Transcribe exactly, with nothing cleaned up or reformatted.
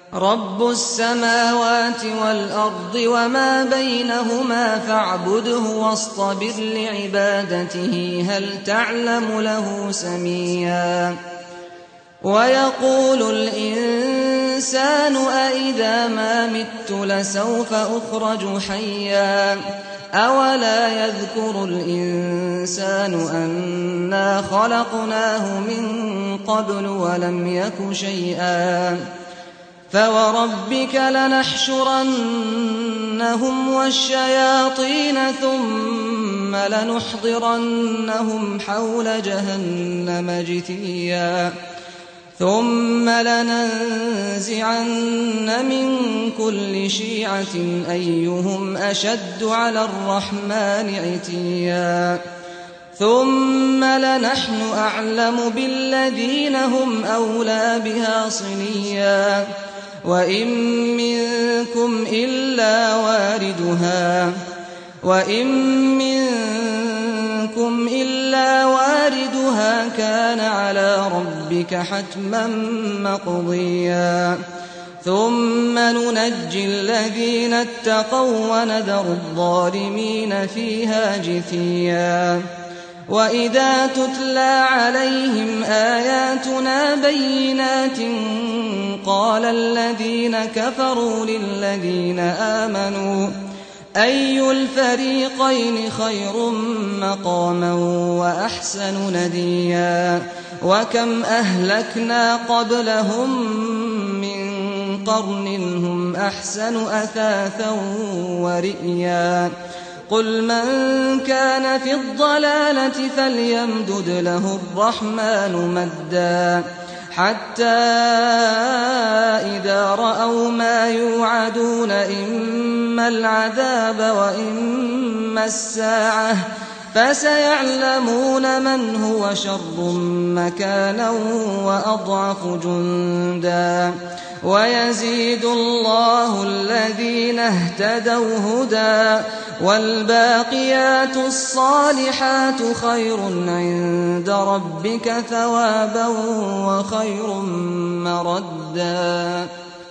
رب السماوات والأرض وما بينهما فاعبده واصطبر لعبادته هل تعلم له سميا ويقول الإنسان أإذا ما مت لسوف أخرج حيا أولا يذكر الإنسان أنا خلقناه من قبل ولم يك شيئا فوربك لنحشرنهم والشياطين ثم لنحضرنهم حول جهنم جثيا ثم لننزعن من كل شيعة أيهم أشد على الرحمن عتيا ثم لنحن أعلم بالذين هم أولى بها صليا وإن منكم إلا واردها وإن منكم إلا واردها كان على ربك حتما مقضيا ثم ننجي الذين اتقوا ونذر الظالمين فيها جثيا وإذا تتلى عليهم آياتنا بينات قال الذين كفروا للذين آمنوا أي الفريقين خير مقاما وأحسن نديا وكم أهلكنا قبلهم من قرن هم أحسن أثاثا ورئيا قل من كان في الضلالة فليمدد له الرحمن مدا حتى إذا رأوا ما يوعدون إما العذاب وإما الساعة فسيعلمون من هو شر مكانا وأضعف جندا ويزيد الله الذين اهتدوا هدى والباقيات الصالحات خير عند ربك ثوابا وخير مردا